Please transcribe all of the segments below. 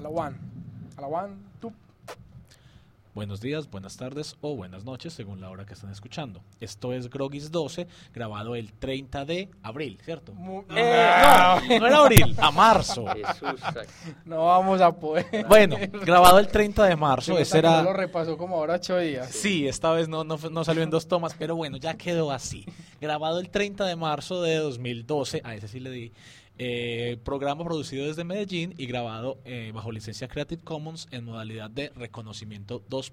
la one. A la one, tú. Buenos días, buenas tardes o buenas noches, según la hora que están escuchando. Esto es Grogis 12, grabado el 30 de abril, ¿cierto? No era abril, a marzo. Jesús. No vamos a poder. Bueno, grabado el 30 de marzo, ese era... No lo repasó como ahora 8 días. Sí, esta vez no salió en 2 tomas, pero bueno, ya quedó así. Grabado el 30 de marzo de 2012, a ese sí le di. Programa producido desde Medellín y grabado bajo licencia Creative Commons en modalidad de reconocimiento 2.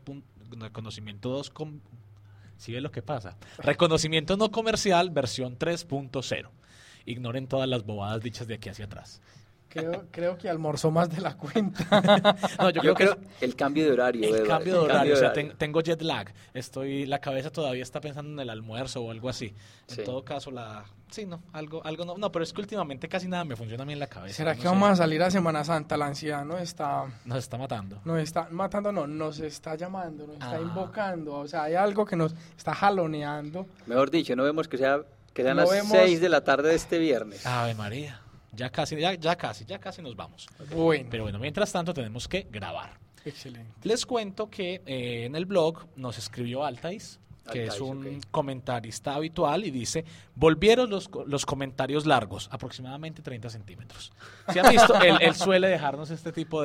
¿Sí ve lo que pasa? Reconocimiento no comercial versión 3.0. Ignoren todas las bobadas dichas de aquí hacia atrás. Creo que almorzó más de la cuenta. No, yo creo que el cambio de horario. El cambio de horario, o sea, tengo jet lag. La cabeza todavía está pensando en el almuerzo o algo así. En todo caso, algo no, pero es que últimamente casi nada me funciona bien la cabeza. ¿Será que vamos a salir a Semana Santa? La ansiedad nos está matando. Nos está matando, no, nos está llamando, nos está invocando. O sea, hay algo que nos está jaloneando. Mejor dicho, no vemos que sean las 6 de la tarde de este viernes. Ave María. Ya casi nos vamos. Bueno. Pero bueno, mientras tanto tenemos que grabar. Excelente. Les cuento que en el blog nos escribió Altais, que es un comentarista habitual, y dice: volvieron los comentarios largos, aproximadamente 30 centímetros. ¿Sí han visto? él suele dejarnos este tipo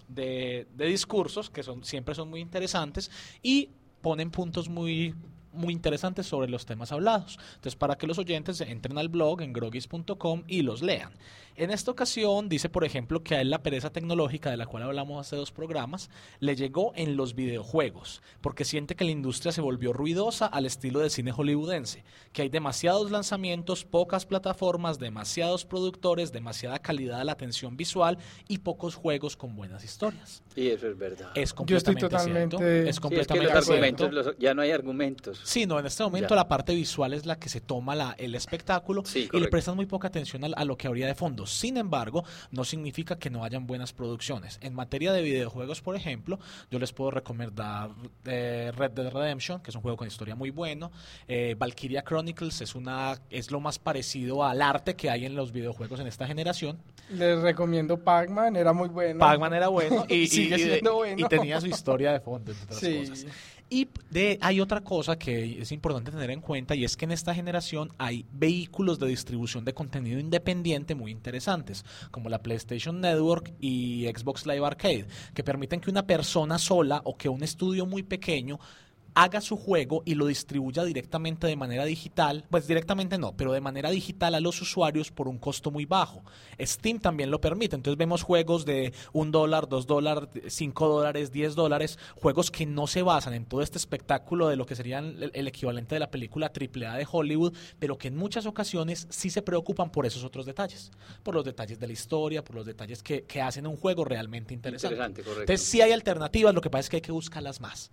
de discursos que siempre son muy interesantes y ponen puntos muy interesantes sobre los temas hablados. Entonces, para que los oyentes entren al blog en grogis.com y los lean. En esta ocasión dice, por ejemplo, que a él la pereza tecnológica de la cual hablamos hace 2 programas le llegó en los videojuegos, porque siente que la industria se volvió ruidosa al estilo del cine hollywoodense, que hay demasiados lanzamientos, pocas plataformas, demasiados productores, demasiada calidad de la atención visual y pocos juegos con buenas historias. Y eso es verdad. Es completamente cierto. Es completamente cierto. Ya no hay argumentos. Sí, no, en este momento la parte visual es la que se toma el espectáculo, y le prestan muy poca atención a lo que habría de fondo. Sin embargo, no significa que no hayan buenas producciones. En materia de videojuegos, por ejemplo, yo les puedo recomendar Red Dead Redemption, que es un juego con historia muy bueno. Valkyria Chronicles es lo más parecido al arte que hay en los videojuegos en esta generación. Les recomiendo Pac-Man, era muy bueno. Pac-Man era bueno y sigue siendo bueno. Y tenía su historia de fondo, entre otras cosas. Y hay otra cosa que es importante tener en cuenta, y es que en esta generación hay vehículos de distribución de contenido independiente muy interesantes, como la PlayStation Network y Xbox Live Arcade, que permiten que una persona sola o que un estudio muy pequeño haga su juego y lo distribuya directamente de manera digital, pues directamente no, pero de manera digital a los usuarios por un costo muy bajo. Steam también lo permite, entonces vemos juegos de $1, $2, $5, $10, juegos que no se basan en todo este espectáculo de lo que serían el equivalente de la película AAA de Hollywood, pero que en muchas ocasiones sí se preocupan por esos otros detalles, por los detalles de la historia, por los detalles que hacen un juego realmente interesante. Correcto. Entonces sí hay alternativas, lo que pasa es que hay que buscarlas más.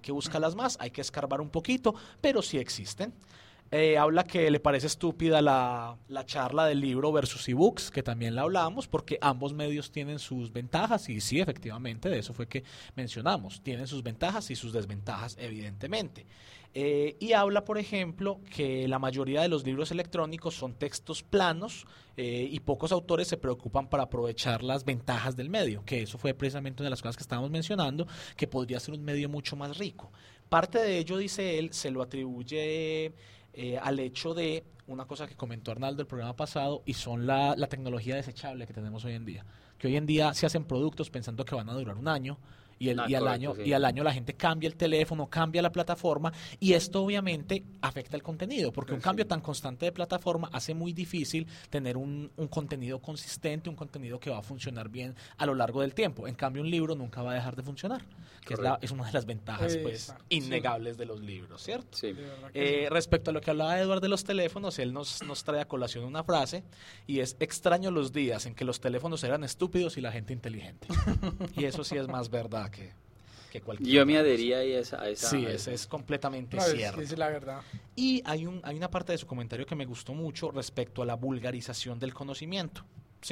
Hay que escarbar un poquito, pero sí existen. Habla que le parece estúpida la charla del libro versus ebooks, que también la hablábamos, porque ambos medios tienen sus ventajas, y sí, efectivamente, de eso fue que mencionamos, tienen sus ventajas y sus desventajas, evidentemente. Y habla, por ejemplo, que la mayoría de los libros electrónicos son textos planos, y pocos autores se preocupan para aprovechar las ventajas del medio, que eso fue precisamente una de las cosas que estábamos mencionando, que podría ser un medio mucho más rico. Parte de ello, dice él, se lo atribuye al hecho de una cosa que comentó Arnaldo el programa pasado, y son la tecnología desechable que tenemos hoy en día. Que hoy en día se hacen productos pensando que van a durar un año, y al año la gente cambia el teléfono, cambia la plataforma, y esto obviamente afecta el contenido, porque un cambio tan constante de plataforma hace muy difícil tener un contenido consistente, un contenido que va a funcionar bien a lo largo del tiempo. En cambio, un libro nunca va a dejar de funcionar, que es una de las ventajas innegables de los libros, ¿cierto? Sí. Respecto a lo que hablaba Eduardo de los teléfonos, él nos trae a colación una frase, y es: extraño los días en que los teléfonos eran estúpidos y la gente inteligente. Y eso sí es más verdad que cualquier Yo me adhería a esa. Sí, es completamente cierto. Es la verdad. Y hay una parte de su comentario que me gustó mucho respecto a la vulgarización del conocimiento, ¿sí?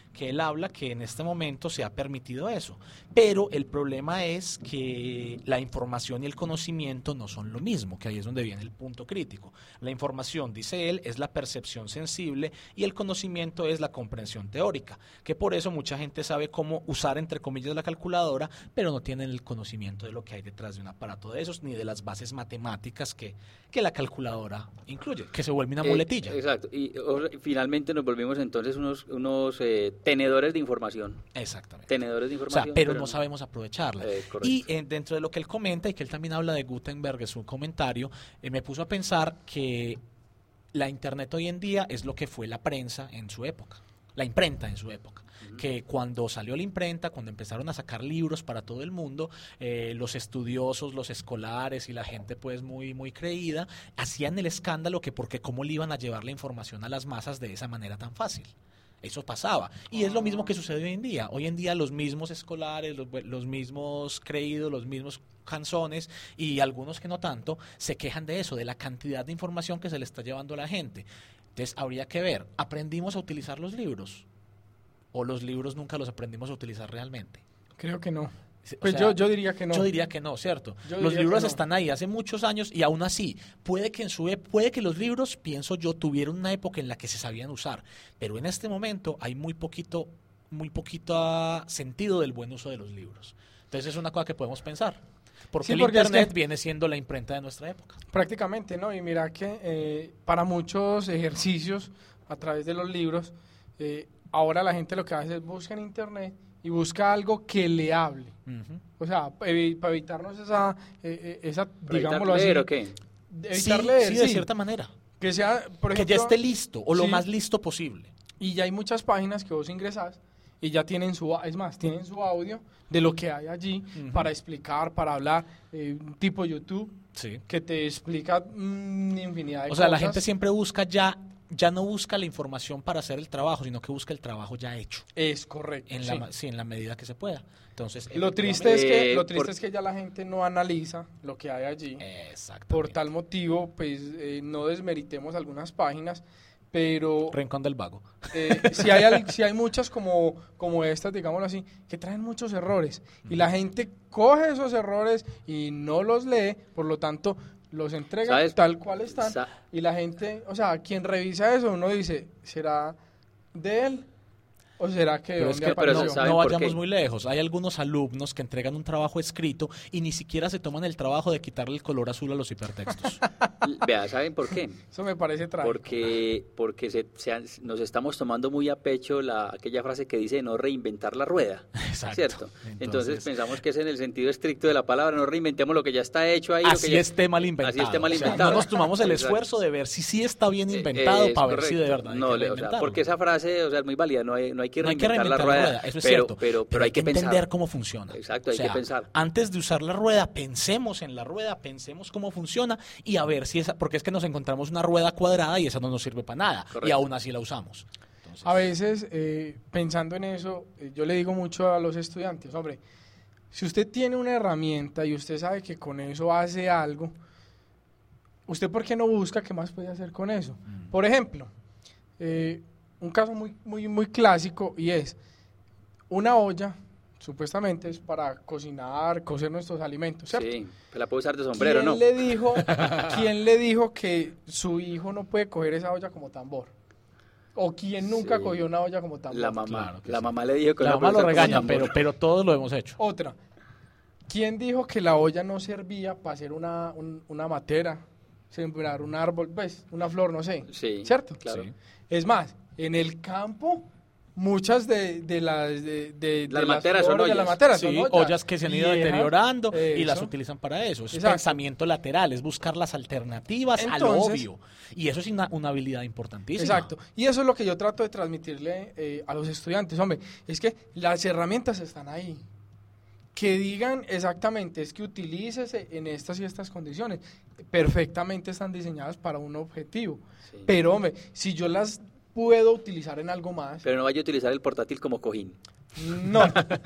que él habla que en este momento se ha permitido eso. Pero el problema es que la información y el conocimiento no son lo mismo, que ahí es donde viene el punto crítico. La información, dice él, es la percepción sensible y el conocimiento es la comprensión teórica, que por eso mucha gente sabe cómo usar, entre comillas, la calculadora, pero no tienen el conocimiento de lo que hay detrás de un aparato de esos, ni de las bases matemáticas que la calculadora incluye, que se vuelve una muletilla. Exacto, y finalmente nos volvimos entonces unos tenedores de información. Exactamente. Tenedores de información. O sea, pero no sabemos aprovecharla. Y Correcto. dentro de lo que él comenta, y que él también habla de Gutenberg en su comentario, me puso a pensar que la Internet hoy en día es lo que fue la prensa en su época, la imprenta en su época. Que cuando salió la imprenta, cuando empezaron a sacar libros para todo el mundo, los estudiosos, los escolares y la gente pues muy, muy creída, hacían el escándalo que porque cómo le iban a llevar la información a las masas de esa manera tan fácil. Eso pasaba. Y es lo mismo que sucede hoy en día. Hoy en día los mismos escolares, los mismos creídos, los mismos canzones y algunos que no tanto, se quejan de eso, de la cantidad de información que se le está llevando a la gente. Entonces habría que ver, ¿aprendimos a utilizar los libros? ¿O los libros nunca los aprendimos a utilizar realmente? Creo que no. Pues yo diría que no. Yo diría que no, ¿cierto? Los libros están ahí hace muchos años y aún así, puede que los libros, pienso yo, tuvieron una época en la que se sabían usar, pero en este momento hay muy poquito sentido del buen uso de los libros. Entonces es una cosa que podemos pensar. Porque el Internet viene siendo la imprenta de nuestra época. Prácticamente, ¿no? Y mira que para muchos ejercicios a través de los libros, ahora la gente lo que hace es busca en Internet y busca algo que le hable. O sea, para evitarnos esa digámoslo así. ¿Leer o qué? Evitar leer, sí, de cierta manera. Que sea, por ejemplo, que ya esté listo, o lo más listo posible. Y ya hay muchas páginas que vos ingresás y ya tienen su audio de lo que hay allí para explicar, para hablar, tipo YouTube, que te explica infinidad de cosas. O sea, la gente siempre busca ya no busca la información para hacer el trabajo, sino que busca el trabajo ya hecho. Es correcto. En la medida que se pueda. Entonces, lo triste es que ya la gente no analiza lo que hay allí. Exactamente. Por tal motivo, pues no desmeritemos algunas páginas, pero Rincón del Vago. si hay muchas como estas, digámoslo así, que traen muchos errores y la gente coge esos errores y no los lee, por lo tanto los entrega tal cual están y la gente, o sea, quien revisa eso, uno dice, ¿será de él? ¿O será que no vayamos muy lejos? Hay algunos alumnos que entregan un trabajo escrito y ni siquiera se toman el trabajo de quitarle el color azul a los hipertextos. Vea, ¿saben por qué? Eso me parece trágico. Porque nos estamos tomando muy a pecho aquella frase que dice no reinventar la rueda. Exacto. ¿Cierto? Entonces pensamos que es en el sentido estricto de la palabra, no reinventemos lo que ya está hecho ahí. Así esté mal inventado. Así esté mal inventado. O sea, no nos tomamos el esfuerzo de ver si sí está bien inventado para ver si de verdad hay que reinventarlo. Porque esa frase, o sea, es muy válida, no hay que reinventar la rueda. Eso es cierto. Pero hay que entender pensar cómo funciona. Exacto, hay que pensar. Antes de usar la rueda, pensemos en la rueda, pensemos cómo funciona y a ver si porque es que nos encontramos una rueda cuadrada y esa no nos sirve para nada. Correcto. Y aún así la usamos. Entonces, a veces, pensando en eso, yo le digo mucho a los estudiantes, hombre, si usted tiene una herramienta y usted sabe que con eso hace algo, ¿usted por qué no busca qué más puede hacer con eso? Por ejemplo, un caso muy, muy, muy clásico y es una olla, supuestamente es para cocinar, cocer nuestros alimentos, ¿cierto? Sí, la puede usar de sombrero, ¿no? ¿Quién le dijo que su hijo no puede coger esa olla como tambor? ¿O quién nunca cogió una olla como tambor? La mamá. Claro la mamá le dijo que la mamá lo regaña, pero todos lo hemos hecho. Otra. ¿Quién dijo que la olla no servía para hacer una matera, sembrar un árbol, pues, una flor, no sé? Sí, ¿cierto? Claro. Sí. Es más, en el campo, muchas de las materas son ollas. Ollas que se han ido deteriorando y las utilizan para eso. Es pensamiento lateral, es buscar las alternativas a lo obvio. Y eso es una habilidad importantísima. Exacto. Y eso es lo que yo trato de transmitirle a los estudiantes. Hombre, es que las herramientas están ahí. Que digan exactamente, es que utilícese en estas y estas condiciones. Perfectamente están diseñadas para un objetivo. Sí. Pero, hombre, si yo las puedo utilizar en algo más. Pero no vaya a utilizar el portátil como cojín. No,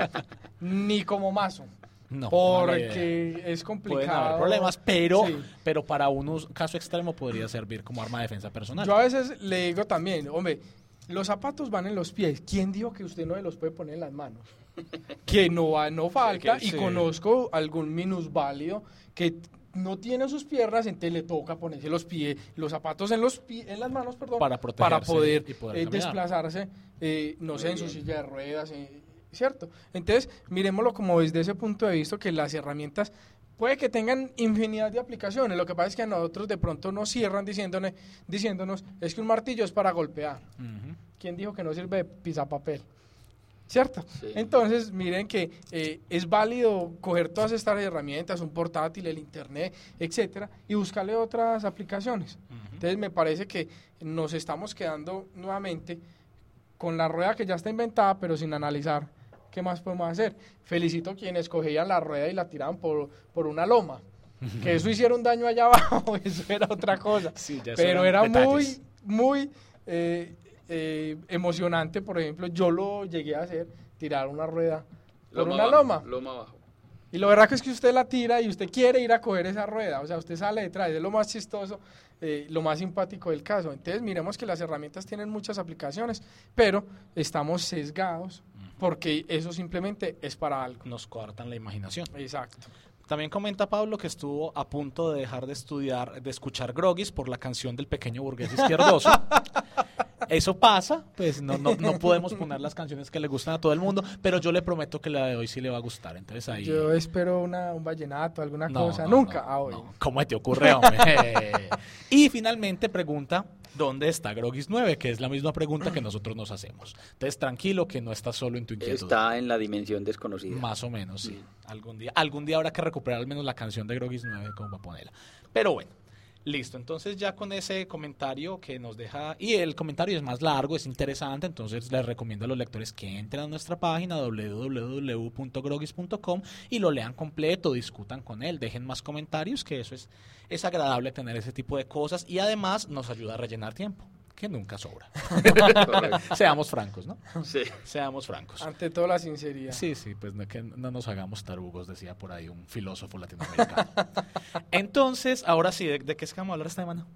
ni como mazo. No, porque es complicado. Pueden haber problemas, pero para un caso extremo podría servir como arma de defensa personal. Yo a veces le digo también, hombre, Los zapatos van en los pies. ¿Quién dijo que usted no se los puede poner en las manos? Que no falta, Sí. y conozco algún minusválido que no tiene sus piernas, entonces le toca ponerse los zapatos en las manos, perdón, Para para protegerse poder, y poder caminar. desplazarse, no sé, en su silla de ruedas, ¿cierto? Entonces, miremoslo como desde ese punto de vista, que las herramientas puede que tengan infinidad de aplicaciones. Lo que pasa es que a nosotros de pronto nos cierran diciéndonos es que un martillo es para golpear. Ujú. ¿Quién dijo que no sirve de pisapapel? ¿Cierto? Sí. Entonces, miren que es válido coger todas estas herramientas, un portátil, el internet, etcétera, y buscarle otras aplicaciones. Entonces, me parece que nos estamos quedando nuevamente con la rueda que ya está inventada, pero sin analizar qué más podemos hacer. Felicito a quienes cogían la rueda y la tiraban por una loma. Que eso hiciera un daño allá abajo, eso era otra cosa. Sí, ya Pero eran era detalles. muy emocionante. Por ejemplo, yo lo llegué a hacer, tirar una rueda por una loma. Loma abajo. Y lo verdad que es que usted la tira y usted quiere ir a coger esa rueda, o sea, usted sale detrás, es lo más chistoso, lo más simpático del caso. Entonces, miremos que las herramientas tienen muchas aplicaciones, pero estamos sesgados porque eso simplemente es para algo. Nos coartan la imaginación. Exacto. También comenta Pablo que estuvo a punto de dejar de escuchar Groguis por la canción del pequeño burgués izquierdoso. Eso pasa, pues no podemos poner las canciones que le gustan a todo el mundo, pero yo le prometo que la de hoy sí le va a gustar. Entonces ahí... Yo espero un vallenato, alguna No, cosa. no, Nunca. no, Hoy. no. ¿Cómo te ocurre, hombre? Y finalmente pregunta, ¿dónde está Groguis 9? Que es la misma pregunta que nosotros nos hacemos. Entonces tranquilo que no estás solo en tu inquietud. Está en la dimensión desconocida. Más o menos, sí. Algún día habrá que recuperar al menos la canción de Groguis 9, como para ponerla. Pero bueno, listo. Entonces ya con ese comentario que nos deja, y el comentario es más largo, es interesante, entonces les recomiendo a los lectores que entren a nuestra página www.groguis.com y lo lean completo, discutan con él, dejen más comentarios, que eso es agradable tener ese tipo de cosas y además nos ayuda a rellenar tiempo, que nunca sobra. Seamos francos, ¿no? Sí. Seamos francos. Ante todo, la sinceridad. Sí, pues no, que no nos hagamos tarugos, decía por ahí un filósofo latinoamericano. Entonces, ahora sí, ¿de qué es que vamos a hablar esta semana?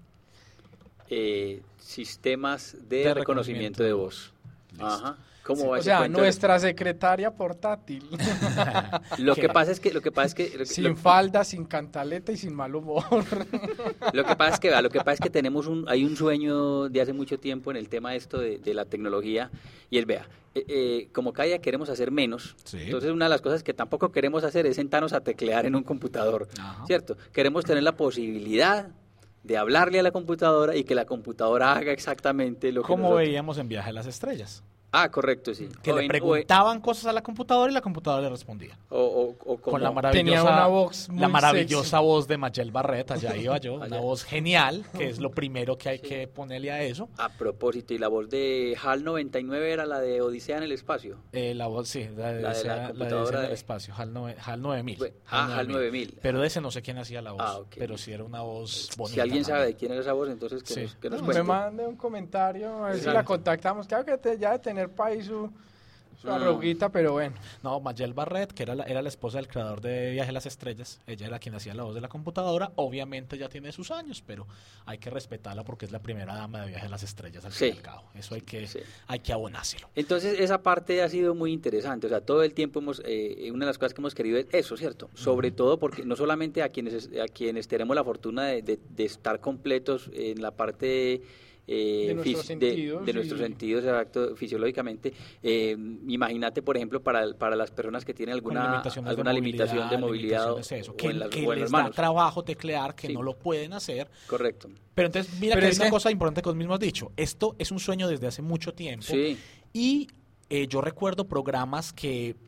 Sistemas de reconocimiento de voz. Listo. Ajá. ¿Cómo va O ese sea, cuento? nuestra secretaria portátil. Lo que pasa es que Sin falda, sin cantaleta y sin mal humor. Lo que pasa es que hay un sueño de hace mucho tiempo en el tema de la tecnología, y es, como cada día queremos hacer menos, Sí. entonces una de las cosas que tampoco queremos hacer es sentarnos a teclear en un computador, Ajá. ¿cierto? Queremos tener la posibilidad de hablarle a la computadora y que la computadora haga exactamente lo que Como nosotros... veíamos en Viaje a las Estrellas, Ah, correcto, sí. que le preguntaban cosas a la computadora y la computadora le respondía. O como... Con la Tenía una voz muy maravillosa sexy. voz de Mayel Barret, allá iba yo, una Allá. voz genial, que es lo primero que hay que ponerle a eso. A propósito, y la voz de HAL 99 era la de Odisea en el espacio. La voz, sí, la de La de la esa computadora en el de- espacio, HAL 9000. HAL 9000. Pero de ese no sé quién hacía la voz, Ah, ok. pero sí era una voz bonita. Si alguien sabe de también. quién era esa voz, entonces que Sí. nos Me cuente. mande un comentario, a ver si Exacto. la contactamos. Claro que ya de tener país su arruguita, pero bueno. No, Mayel Barret, que era la esposa del creador de Viaje a las Estrellas, ella era quien hacía la voz de la computadora, obviamente ya tiene sus años, pero hay que respetarla porque es la primera dama de Viaje a las Estrellas al fin y al cabo. Eso hay Sí. que abonárselo. Entonces, esa parte ha sido muy interesante. O sea, todo el tiempo una de las cosas que hemos querido es eso, ¿cierto? Sobre todo porque no solamente a quienes tenemos la fortuna de estar completos en la parte De nuestros sentidos de nuestros y- sentidos, exacto, fisiológicamente. Imagínate, por ejemplo, para las personas que tienen Con alguna limitación de movilidad limitaciones, eso, o que, en que o en les las da manos. trabajo teclear, que Sí. no lo pueden hacer. Correcto. Pero entonces, mira Pero que hay es una que- cosa importante que vos mismo has dicho. Esto es un sueño desde hace mucho tiempo. Sí. Y yo recuerdo programas que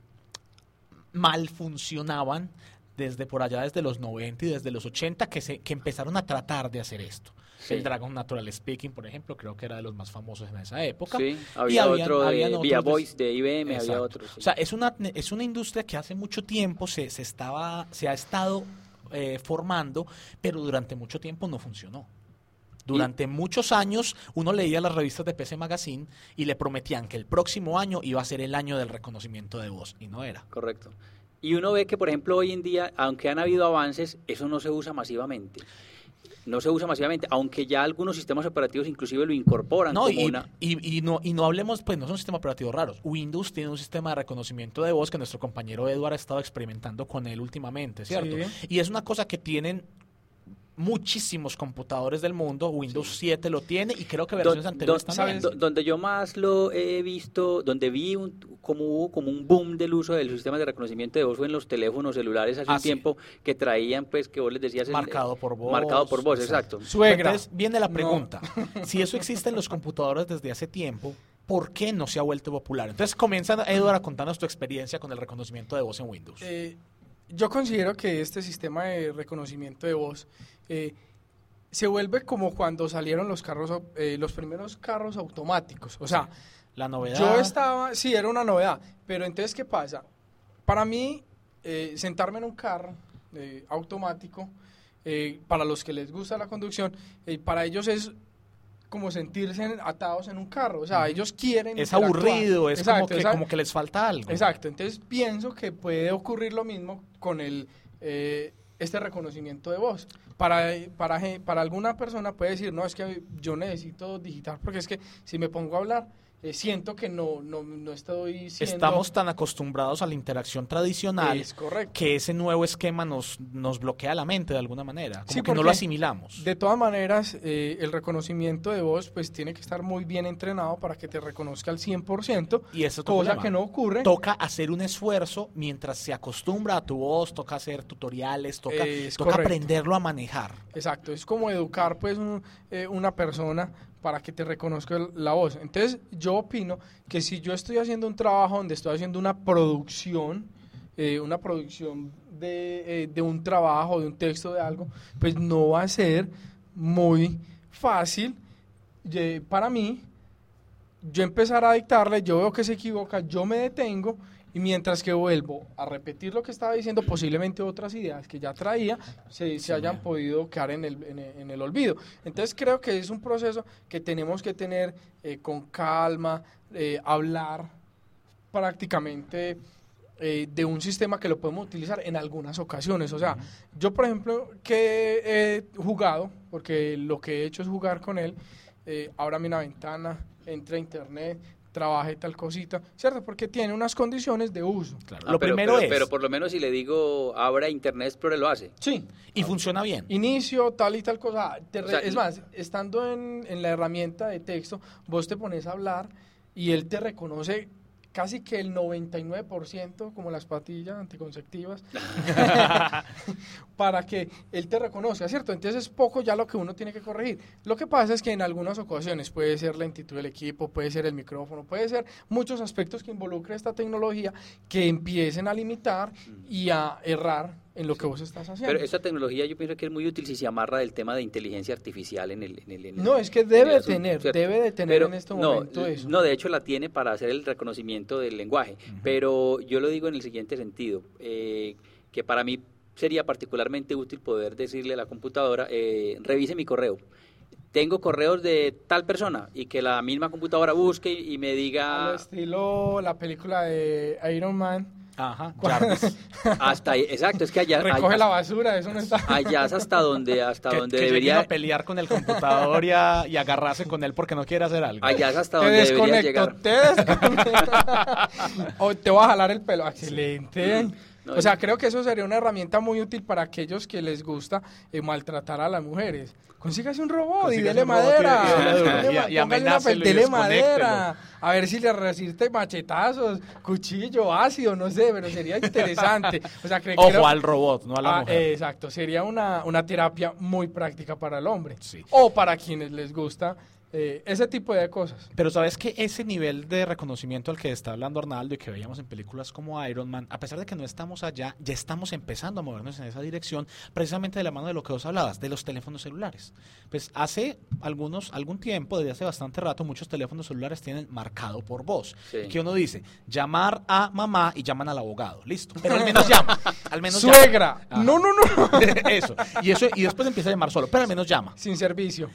mal funcionaban desde los 90 y desde los 80 que empezaron a tratar de hacer esto. Sí. El Dragon Natural Speaking, por ejemplo, creo que era de los más famosos en esa época. Sí, Y había otro habían de otros Via Voice de IBM, había Exacto. otro. Sí. O sea, es una industria que hace mucho tiempo se ha estado formando, pero durante mucho tiempo no funcionó. Durante muchos años uno leía las revistas de PC Magazine y le prometían que el próximo año iba a ser el año del reconocimiento de voz, y no era. Correcto. Y uno ve que, por ejemplo, hoy en día, aunque han habido avances, eso no se usa masivamente. no se usa masivamente, aunque ya algunos sistemas operativos inclusive lo incorporan No, como y no hablemos, pues no son sistemas operativos raros. Windows tiene un sistema de reconocimiento de voz que nuestro compañero Edward ha estado experimentando con él últimamente, ¿cierto? Sí. Y es una cosa que tienen muchísimos computadores del mundo. Windows 7 lo tiene y creo que versiones anteriores también. Donde yo más lo he visto, donde vi como hubo como un boom del uso de los sistemas de reconocimiento de voz fue en los teléfonos celulares hace un tiempo, que traían, pues, que vos les decías... Marcado por voz. Marcado por voz, exacto. Suegra. Entonces viene la pregunta. Si eso existe en los computadores desde hace tiempo, ¿por qué no se ha vuelto popular? Entonces comienza, Edward, a contarnos tu experiencia con el reconocimiento de voz en Windows. Yo considero que este sistema de reconocimiento de voz se vuelve como cuando salieron los carros, los primeros carros automáticos. O sea, la novedad. yo estaba, sí, era una novedad, pero entonces, ¿qué pasa? Para mí, sentarme en un carro automático, para los que les gusta la conducción, para ellos es como sentirse atados en un carro, o sea, ellos quieren es interactuar. aburrido, es Exacto, como que les falta algo. Exacto, entonces pienso que puede ocurrir lo mismo con este reconocimiento de voz. Para alguna persona puede decir, no, es que yo necesito digitar, porque es que si me pongo a hablar, siento que no estoy siendo... Estamos tan acostumbrados a la interacción tradicional Es correcto. que ese nuevo esquema nos bloquea la mente de alguna manera, como Sí, que no lo porque asimilamos. De todas maneras, el reconocimiento de voz pues tiene que estar muy bien entrenado para que te reconozca al 100%, Y eso es otro cosa problema. que no ocurre. Toca hacer un esfuerzo mientras se acostumbra a tu voz, toca hacer tutoriales, toca correcto. aprenderlo a manejar. Exacto, es como educar pues una persona para que te reconozca la voz. Entonces yo opino que si yo estoy haciendo un trabajo donde estoy haciendo una producción de un trabajo, de un texto, de algo, pues no va a ser muy fácil para mí yo empezar a dictarle, yo veo que se equivoca, yo me detengo y mientras que vuelvo a repetir lo que estaba diciendo, posiblemente otras ideas que ya traía se hayan podido quedar en el olvido. Entonces creo que es un proceso que tenemos que tener con calma, hablar prácticamente de un sistema que lo podemos utilizar en algunas ocasiones. O sea, yo por ejemplo que he jugado, porque lo que he hecho es jugar con él, ábrame una ventana, entra a internet, trabaje tal cosita, ¿cierto? Porque tiene unas condiciones de uso. Claro. Lo primero es... Pero por lo menos si le digo, abra Internet Explorer, lo hace. Sí. Y funciona bien. Inicio, tal y tal cosa. O sea, es más, estando en la herramienta de texto, vos te pones a hablar y él te reconoce casi que el 99%, como las pastillas anticonceptivas, para que él te reconozca, ¿cierto? Entonces es poco ya lo que uno tiene que corregir. Lo que pasa es que en algunas ocasiones puede ser la lentitud del equipo, puede ser el micrófono, puede ser muchos aspectos que involucre esta tecnología que empiecen a limitar y a errar en lo que vos estás haciendo. Pero esta tecnología yo pienso que es muy útil si se amarra del tema de inteligencia artificial en el no, es que debe de ¿cierto? tener Pero en este momento eso. No, de hecho la tiene para hacer el reconocimiento del lenguaje, pero yo lo digo en el siguiente sentido, que para mí sería particularmente útil poder decirle a la computadora, revise mi correo. Tengo correos de tal persona y que la misma computadora busque y me diga... Al estilo la película de Iron Man. Ajá, Jarvis. Hasta ahí, exacto, es que allá... Recoge la basura, eso no está... Allá es hasta donde que debería... llegue a pelear con el computador y agarrarse con él porque no quiere hacer algo. Allá es hasta Te donde debería desconecto, llegar. o te voy a jalar el pelo. Excelente. No, O sea, creo que eso sería una herramienta muy útil para aquellos que les gusta maltratar a las mujeres. Consígase un robot y dele madera. Y amenácelo y Dele desconéctelo. madera. A ver si le resiste machetazos, cuchillo, ácido, no sé, pero sería interesante. O sea, Ojo al robot, no a la mujer. Exacto, sería una terapia muy práctica para el hombre. Sí. O para quienes les gusta ese tipo de cosas. Pero sabes que ese nivel de reconocimiento al que está hablando Arnaldo y que veíamos en películas como Iron Man, a pesar de que no estamos allá, ya estamos empezando a movernos en esa dirección, precisamente de la mano de lo que vos hablabas, de los teléfonos celulares. Pues hace algún tiempo, desde hace bastante rato, muchos teléfonos celulares tienen marcado por voz. Sí. Que uno dice, llamar a mamá y llaman al abogado. Listo. Pero al menos llama. Al menos ¡Suegra! llama. No. Eso. Y después empieza a llamar solo, pero al menos llama. Sin servicio.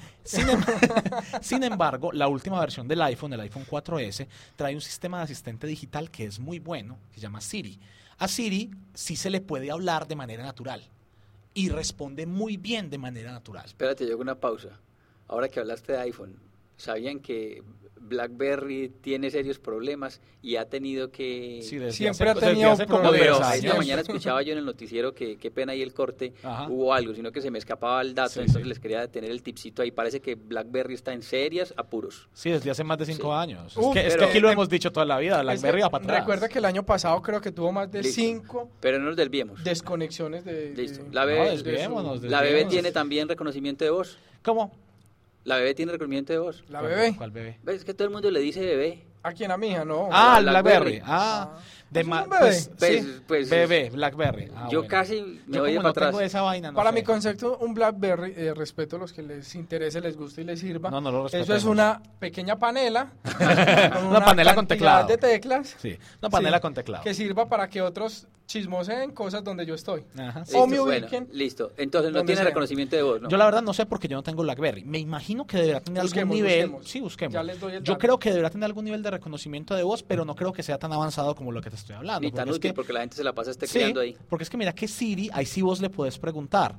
Sin embargo, la última versión del iPhone 4S, trae un sistema de asistente digital que es muy bueno, que se llama Siri. A Siri sí se le puede hablar de manera natural. y responde muy bien de manera natural. Espérate, yo hago una pausa. Ahora que hablaste de iPhone, ¿sabían que BlackBerry tiene serios problemas y ha tenido que... Sí, desde Siempre hace- ha tenido desde hace como problemas. 10 pero años. esta mañana escuchaba yo en el noticiero que qué pena ahí el corte, Ajá. hubo algo, sino que se me escapaba el dato, Sí, entonces sí. les quería tener el tipcito ahí. Parece que BlackBerry está en serios apuros. Sí, desde hace más de 5 Sí. años. Uf, es que pero- aquí lo hemos dicho toda la vida, BlackBerry va para atrás. Recuerda que el año pasado creo que tuvo más de Listo. 5 Pero no nos desviemos. desconexiones de... Listo. de- La No, bebé, desviémonos, la bebé desviémonos. tiene también reconocimiento de voz. ¿Cómo? La bebé tiene reconocimiento de voz. La ¿Cuál- bebé. ¿Cuál bebé? ¿Ves que todo el mundo le dice bebé? ¿A quién? A mi hija, no. Ah, el BlackBerry. BlackBerry. Ah, de ¿Eso es un bebé? pues, Pues- sí, pues- bebé, BlackBerry. Ah, Yo bueno. casi me Yo voy como para no tengo atrás. esa vaina, no Para sé. mi concepto, un BlackBerry, respeto a los que les interese, les guste y les sirva. No, no lo Eso es respetemos. una pequeña panela. Una panela con cantidad teclado. de teclas. Sí, una panela Sí, con teclado. Que sirva para que otros chismoseen cosas donde yo estoy. Ajá, sí. O Listo, me bueno, ubiquen. listo. Entonces no donde tiene sea. reconocimiento de voz, ¿no? Yo la verdad no sé porque yo no tengo BlackBerry. Me imagino que deberá tener Busquemos, algún nivel. busquemos. Sí, busquemos. Ya les doy el Yo dato. creo que deberá tener algún nivel de reconocimiento de voz, pero no creo que sea tan avanzado como lo que te estoy hablando. Ni tan porque es útil que- porque la gente se la pasa Sí, tecleando ahí. porque es que mira que Siri, ahí sí vos le puedes preguntar,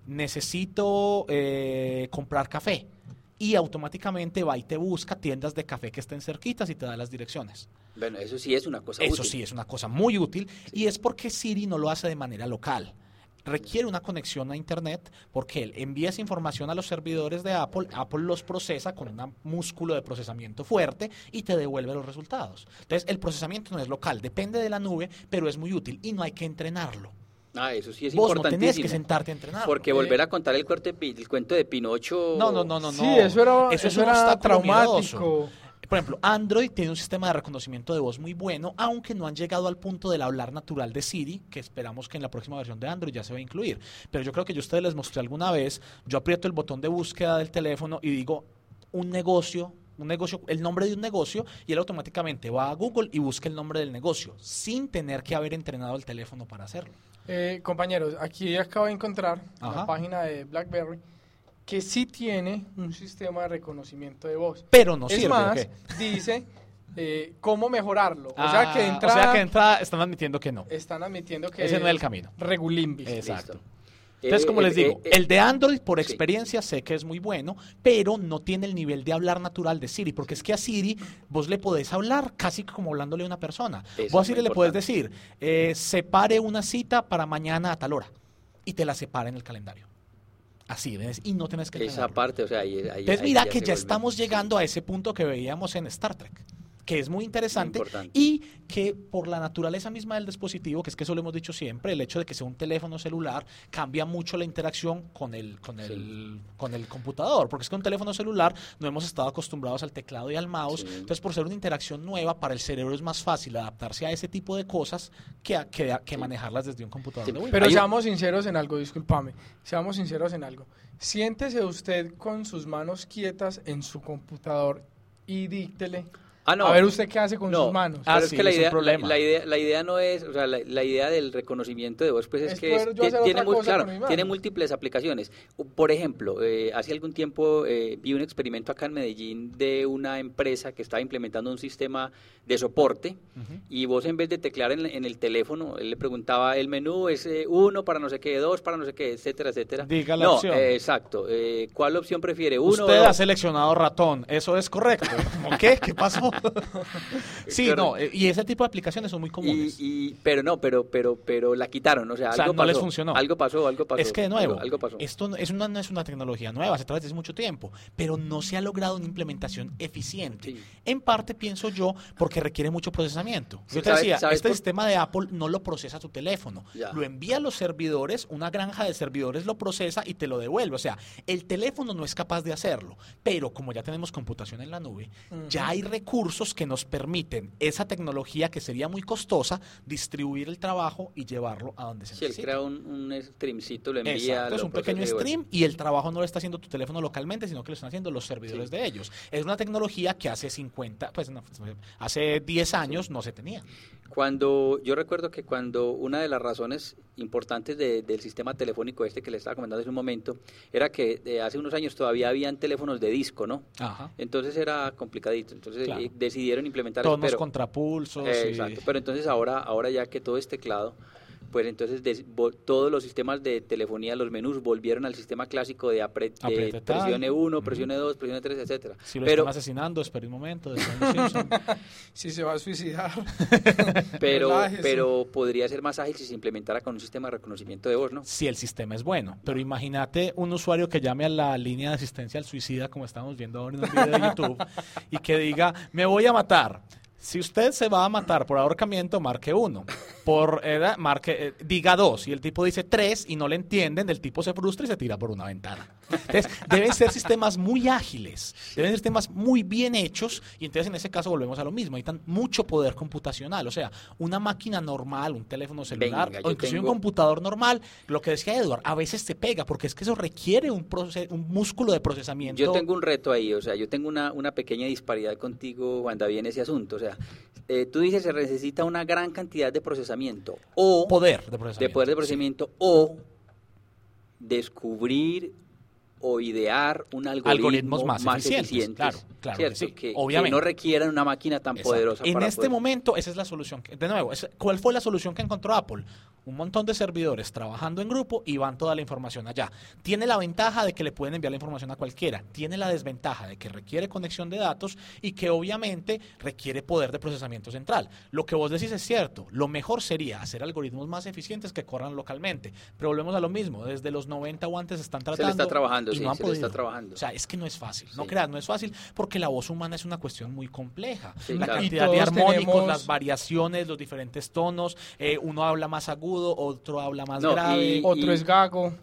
necesito comprar café. Y automáticamente va y te busca tiendas de café que estén cerquitas y te da las direcciones. Bueno, eso sí es una cosa Eso útil. sí, es una cosa muy útil y es porque Siri no lo hace de manera local. Requiere una conexión a Internet porque él envía esa información a los servidores de Apple, Apple los procesa con un músculo de procesamiento fuerte y te devuelve los resultados. Entonces, el procesamiento no es local, depende de la nube, pero es muy útil y no hay que entrenarlo. Ah, eso sí es Vos no tenés importantísimo. que sentarte a entrenarlo. Porque volver a contar el cuento de Pinocho... No. Sí, eso era, Eso es eso un era obstáculo traumático. miedoso. Por ejemplo, Android tiene un sistema de reconocimiento de voz muy bueno, aunque no han llegado al punto del hablar natural de Siri, que esperamos que en la próxima versión de Android ya se va a incluir. Pero yo creo que yo a ustedes les mostré alguna vez, yo aprieto el botón de búsqueda del teléfono y digo un negocio, el nombre de un negocio, y él automáticamente va a Google y busca el nombre del negocio, sin tener que haber entrenado el teléfono para hacerlo. Compañeros, aquí acabo de encontrar Ajá. la página de BlackBerry que sí tiene un sistema de reconocimiento de voz. Pero no Es sirve, más, ¿o qué? dice cómo mejorarlo. O Ah, sea que de entrada o sea que de entrada están admitiendo que no. están admitiendo que Ese no es el camino. regulimbis. Exacto. Listo. Entonces, como les digo, el de Android por sí. experiencia sé que es muy bueno, pero no tiene el nivel de hablar natural de Siri, porque es que a Siri vos le podés hablar casi como hablándole a una persona. Eso Vos a es Siri muy le podés importante. decir, separe una cita para mañana a tal hora, y te la separa en el calendario. Así, ¿ves? Y no tenés que Esa entrenarlo. parte, o sea, ahí Entonces mira que se ya vuelve- estamos llegando a ese punto que veíamos en Star Trek, que es muy interesante Muy importante. y que por la naturaleza misma del dispositivo, que es que eso lo hemos dicho siempre, el hecho de que sea un teléfono celular cambia mucho la interacción con el computador, porque es que un teléfono celular no hemos estado acostumbrados al teclado y al mouse, Sí. entonces por ser una interacción nueva para el cerebro es más fácil adaptarse a ese tipo de cosas que manejarlas desde un computador Sí, de Windows. Pero Hay- seamos sinceros en algo, discúlpame. Seamos sinceros en algo. Siéntese usted con sus manos quietas en su computador y díctele. Ah, no. A ver usted qué hace con No. sus manos. Ah, Pero es sí, que la es un idea, problema. la idea no es, o sea, la idea del reconocimiento de voz, pues es Es que poder yo hacer tiene, otra cosa claro, con mi mano. tiene múltiples aplicaciones. Por ejemplo, hace algún tiempo vi un experimento acá en Medellín de una empresa que estaba implementando un sistema de soporte y vos en vez de teclear en el teléfono, él le preguntaba el menú es 1 para no sé qué, 2 para no sé qué, etcétera, etcétera. Diga la no, opción. Exacto. ¿Cuál opción prefiere? ¿Uno Usted o ha dos? seleccionado ratón, eso es correcto. ¿O qué? ¿Qué pasó? Sí, Correcto. no, y ese tipo de aplicaciones son muy comunes. Pero la quitaron, o sea, O sea, algo no pasó. les funcionó. Algo pasó. Es que de nuevo, algo pasó. esto no es una tecnología nueva, se trata desde hace mucho tiempo, pero no se ha logrado una implementación eficiente. Sí. En parte, pienso yo, porque requiere mucho procesamiento. Sí, Yo te ¿sabes- decía, sabes este por- sistema de Apple no lo procesa tu teléfono, Ya. lo envía a los servidores, una granja de servidores lo procesa y te lo devuelve. O sea, el teléfono no es capaz de hacerlo, pero como ya tenemos computación en la nube, ya hay recursos que nos permiten esa tecnología que sería muy costosa, distribuir el trabajo y llevarlo a donde se Si él necesite. crea un streamcito, lo envía. Exacto, es lo un pequeño procesa y devuelve. stream y el trabajo no lo está haciendo tu teléfono localmente, sino que lo están haciendo los servidores Sí. de ellos. Es una tecnología que hace 50, pues no, hace 10 años no se tenía. Yo recuerdo que cuando una de las razones importantes del sistema telefónico que le estaba comentando hace un momento, era que hace unos años todavía habían teléfonos de disco, ¿no? Ajá. Entonces era complicadito. Entonces Claro. decidieron implementar eso, Tonos pero- contrapulsos. Exacto, pero entonces ahora ya que todo es teclado, pues entonces todos los sistemas de telefonía, los menús volvieron al sistema clásico de presione 1, presione 2, presione 3, etcétera. Si lo están asesinando, espere un momento. Si se va a suicidar. pero podría ser más ágil si se implementara con un sistema de reconocimiento de voz, ¿no? Si el sistema es bueno. Pero imagínate un usuario que llame a la línea de asistencia al suicida, como estamos viendo ahora en un video de YouTube, y que diga, me voy a matar. Si usted se va a matar por ahorcamiento, marque 1. Diga 2. Y el tipo dice 3 y no le entienden, el tipo se frustra y se tira por una ventana. Entonces, deben ser sistemas muy ágiles, deben ser sistemas muy bien hechos, y entonces en ese caso volvemos a lo mismo. Necesitan mucho poder computacional. O sea, una máquina normal, un teléfono celular, o inclusive un computador normal, lo que decía Edward, a veces se pega, porque es que eso requiere un músculo de procesamiento. Yo tengo un reto ahí, o sea, yo tengo una pequeña disparidad contigo cuando viene ese asunto. O sea, tú dices se necesita una gran cantidad de procesamiento o poder de procesamiento, sí. O descubrir o idear un algoritmos más eficientes, claro, ¿cierto? Sí, que obviamente. no requieran una máquina tan poderosa. En este momento, esa es la solución. De nuevo, ¿cuál fue la solución que encontró Apple? Un montón de servidores trabajando en grupo y van toda la información allá. Tiene la ventaja de que le pueden enviar la información a cualquiera. Tiene la desventaja de que requiere conexión de datos y que obviamente requiere poder de procesamiento central. Lo que vos decís es cierto. Lo mejor sería hacer algoritmos más eficientes que corran localmente. Pero volvemos a lo mismo. Desde los 90 o antes están tratando. Se le está trabajando, y no han se podido. le está trabajando. O sea, es que no es fácil. No creas, no es fácil porque la voz humana es una cuestión muy compleja. Sí, la claro. cantidad de armónicos, las variaciones, los diferentes tonos. Uno habla más agudo, otro habla más grave. Otro es gago.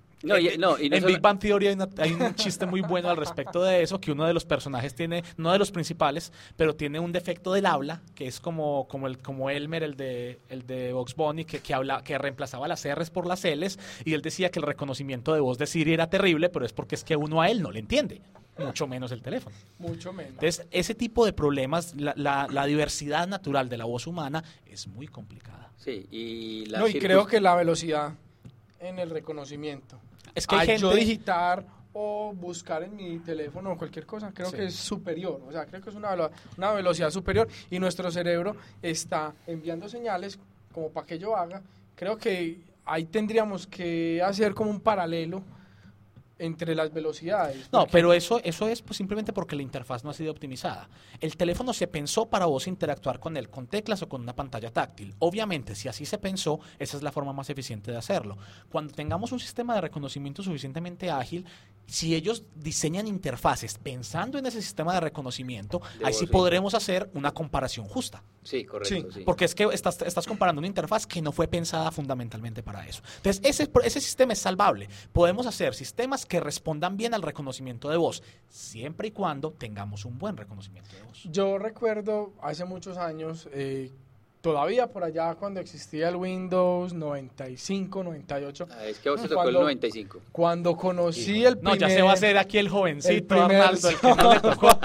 En Big Bang Theory hay un chiste muy bueno al respecto de eso, que uno de los personajes tiene, no de los principales, pero tiene un defecto del habla, que es como Elmer, el de Bugs Bunny, que reemplazaba las R's por las L's, y él decía que el reconocimiento de voz de Siri era terrible, pero es porque es que uno a él no le entiende. Mucho menos el teléfono. Mucho menos. Entonces, ese tipo de problemas, la diversidad natural de la voz humana es muy complicada. Sí, y creo que la velocidad en el reconocimiento. Es que hay gente... yo digitar o buscar en mi teléfono o cualquier cosa, creo que es superior. O sea, creo que es una velocidad superior y nuestro cerebro está enviando señales como para que yo haga. Creo que ahí tendríamos que hacer como un paralelo entre las velocidades. No, pero eso es pues simplemente porque la interfaz no ha sido optimizada. El teléfono se pensó para vos interactuar con él con teclas o con una pantalla táctil. Obviamente, si así se pensó, esa es la forma más eficiente de hacerlo. Cuando tengamos un sistema de reconocimiento suficientemente ágil, si ellos diseñan interfaces pensando en ese sistema de reconocimiento, ahí sí podremos hacer una comparación justa. Sí, correcto. Sí. Porque es que estás comparando una interfaz que no fue pensada fundamentalmente para eso. Entonces, ese sistema es salvable. Podemos hacer sistemas que respondan bien al reconocimiento de voz, siempre y cuando tengamos un buen reconocimiento de voz. Yo recuerdo hace muchos años, todavía por allá cuando existía el Windows 95, 98. Es que a vos te tocó el 95. Cuando conocí el primer... No, ya se va a hacer aquí el jovencito Arnaldo, el que no le tocó.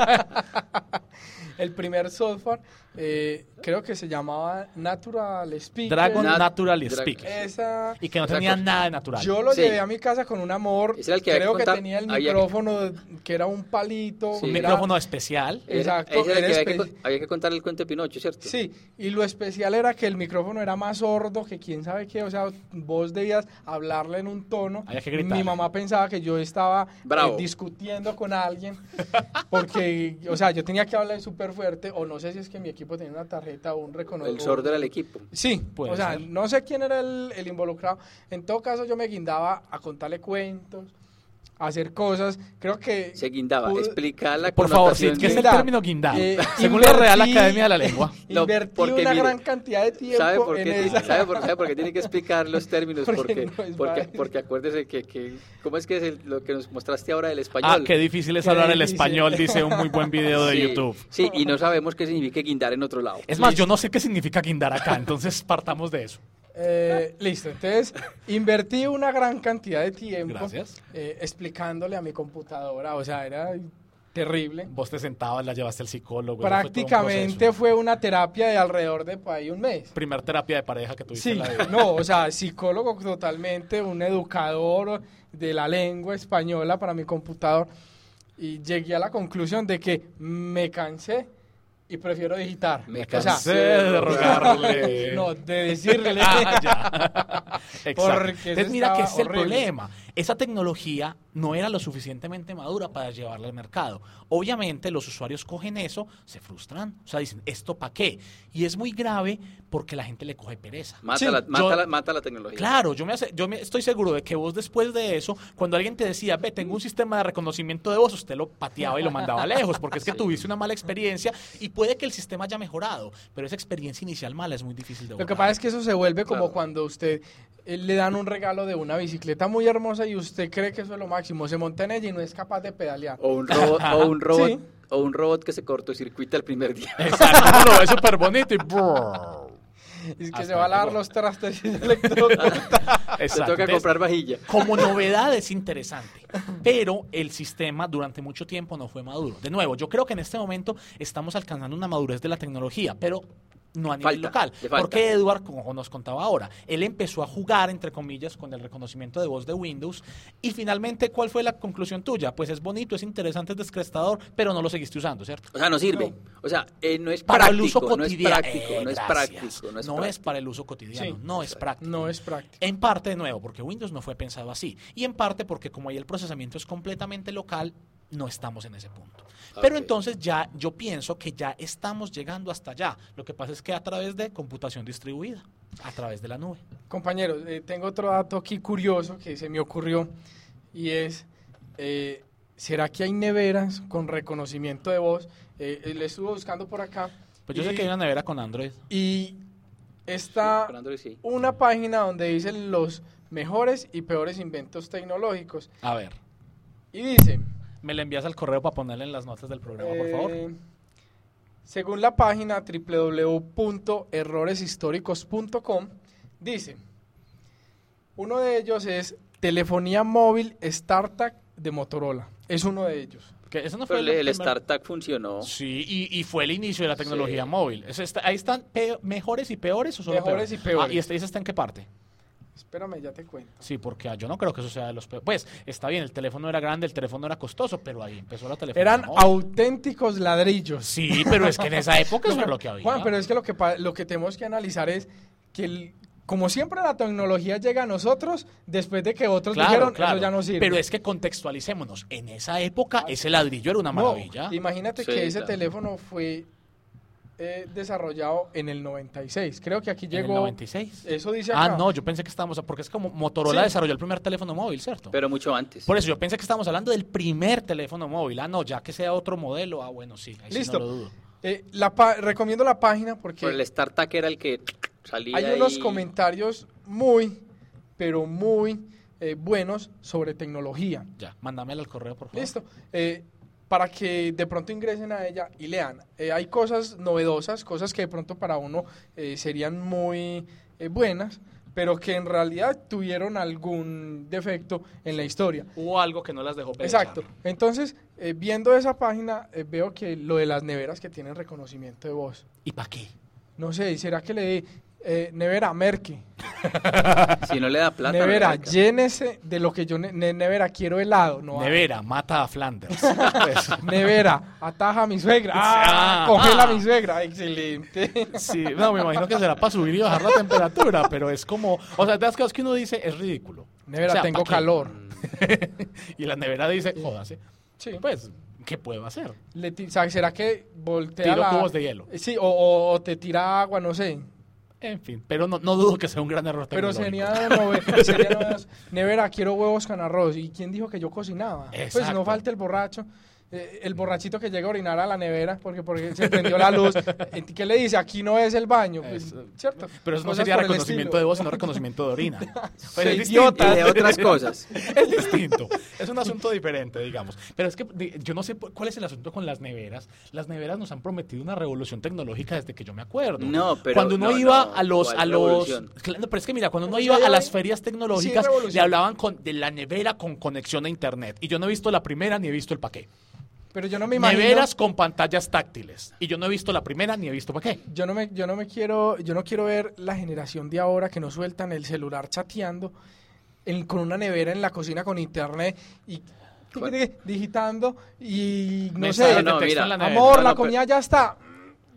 El primer software, creo que se llamaba Natural Speaker. Dragon Natural Speaker. Y que no tenía nada de natural. Yo lo llevé a mi casa con un amor. Creo que tenía el micrófono, que era un palito. Un micrófono especial. Exacto. Había que contar el cuento de Pinocho, ¿cierto? Sí, y lo especial era que el micrófono era más sordo que quién sabe qué. O sea, vos debías hablarle en un tono. Había que gritar. Mi mamá pensaba que yo estaba discutiendo con alguien. Porque, o sea, yo tenía que hablar súper fuerte, o no sé si es que mi equipo tenía una tarjeta o un reconocimiento. El sordo era el equipo. Sí, o sea, no sé quién era el involucrado. En todo caso, yo me guindaba a contarle cuentos, a hacer cosas. Creo que... Se guindaba. Explicar la Por favor, sí, ¿qué es el término guindar? Según la Real Academia de la Lengua. Invertí una gran cantidad de tiempo ¿Sabe por qué tiene que explicar los términos? Porque acuérdese que ¿cómo es que es lo que nos mostraste ahora del español? Qué difícil es hablar el español, dice un muy buen video de YouTube. Sí, y no sabemos qué significa guindar en otro lado. Es más, yo no sé qué significa guindar acá, entonces partamos de eso. Listo, entonces invertí una gran cantidad de tiempo explicándole a mi computadora, o sea, era terrible. Vos te sentabas, la llevaste al psicólogo. Prácticamente fue una terapia de alrededor de por ahí un mes. Primer terapia de pareja que tuviste en la vida. No, o sea, psicólogo totalmente, un educador de la lengua española para mi computador, y llegué a la conclusión de que me cansé y prefiero digitar. Me O sea, cansé de rogarle. no, de decirle. Ya. Exacto. Porque Entonces eso mira que estaba ese es el horrible. problema. Esa tecnología no era lo suficientemente madura para llevarla al mercado. Obviamente los usuarios cogen eso, se frustran, o sea, dicen, ¿esto para qué? Y es muy grave porque la gente le coge pereza. Mata la Sí, tecnología. Claro, yo estoy seguro de que vos después de eso, cuando alguien te decía, ve, tengo un sistema de reconocimiento de voz, usted lo pateaba y lo mandaba lejos, porque es que tuviste una mala experiencia y puede que el sistema haya mejorado, pero esa experiencia inicial mala es muy difícil de Lo que borrar. pasa es que eso se vuelve como Claro. cuando usted le dan un regalo de una bicicleta muy hermosa y usted cree que eso es lo máximo, se monta en ella y no es capaz de pedalear. O un robot, Sí. o un robot que se cortocircuita el primer día. Exacto, uno lo ve súper bonito y... brrr. Y es que Hasta se va a lavar luego. los trastes y se electrocuta. Te Exacto. toca Entonces, comprar vajilla. como novedad es interesante, pero el sistema durante mucho tiempo no fue maduro. De nuevo, yo creo que en este momento estamos alcanzando una madurez de la tecnología, pero no a nivel Falta, local. le falta. Porque Edward, como nos contaba ahora, él empezó a jugar, entre comillas, con el reconocimiento de voz de Windows y finalmente, ¿cuál fue la conclusión tuya? Pues es bonito, es interesante, es descrestador, pero no lo seguiste usando, ¿cierto? O sea, no sirve. O sea, no es Para práctico. el uso No es cotidiano. práctico. No es Gracias. práctico. No es para el uso cotidiano, Sí, no es práctico. No es práctico. En parte, de nuevo, porque Windows no fue pensado así. Y en parte porque como ahí el procesamiento es completamente local, no estamos en ese punto. Pero Ok. entonces ya yo pienso que ya estamos llegando hasta allá. Lo que pasa es que a través de computación distribuida, a través de la nube. Compañeros, tengo otro dato aquí curioso que se me ocurrió y es, ¿será que hay neveras con reconocimiento de voz? Le estuve buscando por acá. Pues yo sé que hay una nevera con Android. Y está Con Android sí. una página donde dicen los mejores y peores inventos tecnológicos. A ver, Y dice, me la envías al correo para ponerle en las notas del programa, por favor. según la página www.erroreshistóricos.com, dice, uno de ellos es telefonía móvil StarTAC de Motorola. Es uno de ellos. Que eso no fue Pero el primer- StarTAC funcionó. Sí, y fue el inicio de la tecnología Sí. móvil. Ahí están mejores y peores o solo Mejores y peores. Ah, ¿y ese está en qué parte? Espérame, ya te cuento. Sí, porque yo no creo que eso sea de los peores. Pues está bien, el teléfono era grande, el teléfono era costoso, pero ahí empezó la telefonía Eran móvil. auténticos ladrillos. Sí, pero es que en esa época eso era lo que había. Juan, pero es que lo que tenemos que analizar es que, como siempre, la tecnología llega a nosotros después de que otros dijeron, eso ya no sirve. Pero es que contextualicémonos. En esa época, ese ladrillo era una No, maravilla. imagínate Sí, que ese claro. teléfono fue desarrollado en el 96. Creo que aquí ¿En el llegó... 96? Eso dice acá. Ah, no, yo pensé que estábamos... Porque es como Motorola Sí. desarrolló el primer teléfono móvil, ¿cierto? Pero mucho antes. Por eso yo pensé que estábamos hablando del primer teléfono móvil. Ah, no, ya que sea otro modelo. Ah, bueno, sí. Ahí Listo. sí no lo dudo. Recomiendo la página porque Pero el StarTAC era el que salía hay unos ahí. comentarios muy, pero muy buenos sobre tecnología. Ya, mándamela al correo, por favor. Listo. Para que de pronto ingresen a ella y lean. Hay cosas novedosas, cosas que de pronto para uno serían muy buenas, pero que en realidad tuvieron algún defecto en la historia. Hubo algo que no las dejó pensar. Exacto. Entonces, viendo esa página, veo que lo de las neveras que tienen reconocimiento de voz. ¿Y para qué? No sé, ¿será que le di nevera Merke? Si no le da plata. Nevera, no le da. llénese de lo que yo... nevera, quiero helado. No, Nevera, mata a Flanders. Pues, nevera, ataja a mi suegra. Ah, Congela ah. a mi suegra. Excelente. sí, no, me imagino que será para subir y bajar la temperatura, pero es como... O sea, de las cosas que uno dice es ridículo. Nevera, O sea, tengo ¿pa' qué? calor. Y la nevera dice, jódase. Sí. Pues, ¿qué puedo hacer? ¿Será que voltea Tiro la... cubos de hielo. Sí, o te tira agua, no sé. En fin, pero no dudo que sea un gran error Pero tecnológico. sería novedoso. Nevera, quiero huevos con arroz. ¿Y quién dijo que yo cocinaba? Pues Exacto. no falta el borracho. El borrachito que llega a orinar a la nevera porque se prendió la luz. ¿Qué le dice? Aquí no es el baño. Pues, Eso. ¿cierto? Pero eso no Cosas sería por el reconocimiento estilo. de voz, sino reconocimiento de orina. Pues Soy es idiota. distinto. Y de otras cosas. Es distinto. Es un asunto diferente, digamos. Pero es que yo no sé cuál es el asunto con las neveras. Las neveras nos han prometido una revolución tecnológica desde que yo me acuerdo. No, pero cuando uno no, iba no, a los ¿cuál revolución? Claro, pero es que mira, cuando uno Pero iba sí a hay- las ferias tecnológicas sí, revolución. le hablaban de la nevera con conexión a internet y yo no he visto la primera ni he visto el paquete. Pero yo no me imagino... Neveras con pantallas táctiles y yo no he visto la primera ni he visto para qué. Yo no quiero ver la generación de ahora que no sueltan el celular chateando con una nevera en la cocina con internet y digitando y no Mensaje sé, no, texto mira, en la nevera. amor, No, la no, comida ya está.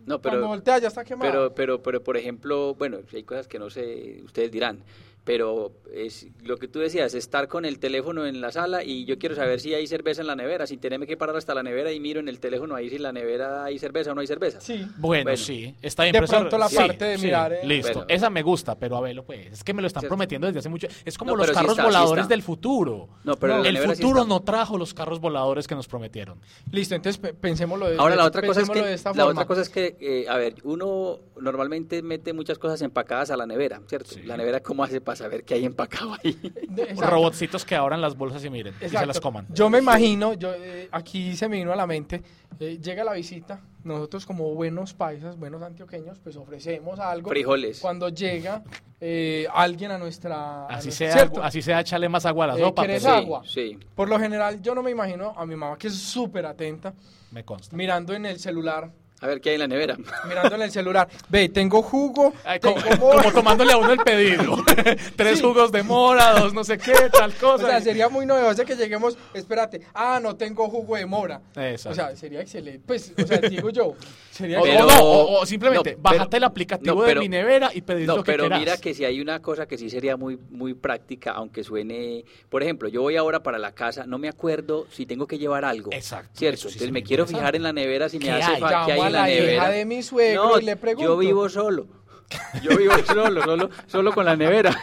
No, pero, cuando voltea ya está quemado. pero, por ejemplo, bueno, hay cosas que no sé, ustedes dirán, pero es lo que tú decías, estar con el teléfono en la sala y yo quiero saber si hay cerveza en la nevera, sin tenerme que parar hasta la nevera y miro en el teléfono ahí si en la nevera hay cerveza o no hay cerveza. Sí. Bueno, sí, está bien. De pero eso- pronto la sí, parte de sí, mirar, listo, Bueno. esa me gusta, pero a verlo pues, es que me lo están ¿Cierto? prometiendo desde hace mucho. Es como No, los pero sí carros está, sí voladores está. del futuro. No, pero la el nevera sí futuro está. no trajo los carros voladores que nos prometieron. Listo, entonces pensémoslo de Ahora la otra cosa es pensémoslo que de esta forma. a ver, uno normalmente mete muchas cosas empacadas a la nevera, ¿cierto? Sí. La nevera cómo hace para saber qué hay empacado ahí. Exacto. Robotcitos que abran las bolsas y miren, y se Exacto. las coman. Yo me imagino, aquí se me vino a la mente, llega la visita, nosotros como buenos paisas, buenos antioqueños, pues ofrecemos algo. Frijoles. Cuando llega alguien a nuestra... Así ¿cierto? sea, échale más agua a la sopa, ¿querés pero agua? Sí. Por lo general, yo no me imagino a mi mamá, que es súper atenta, me consta. mirando en el celular. A ver qué hay en la nevera. Mirando en el celular. Ve, tengo jugo, Ay, tengo como mora. tomándole a uno el pedido. 3 Sí. jugos de mora, 2 no sé qué, tal O cosa. sea, sería muy novedoso que lleguemos, espérate, no tengo jugo de mora. Exacto. O sea, sería excelente. Pues, o sea, digo yo, sería O, Pero- no, o simplemente, no, bájate pero- el aplicativo no, de pero- mi nevera y pedís No, lo que pero quieras. mira que si hay una cosa que sí sería muy, muy práctica, aunque suene... Por ejemplo, yo voy ahora para la casa, no me acuerdo si tengo que llevar algo. Exacto, ¿Cierto? eso sí Entonces sería me quiero interesante. fijar en la nevera si me ¿Qué hace hay? falta qué hay Llamo a en la la nevera. hija de mi suegro No, y le pregunto. yo vivo solo. Yo vivo solo con la nevera.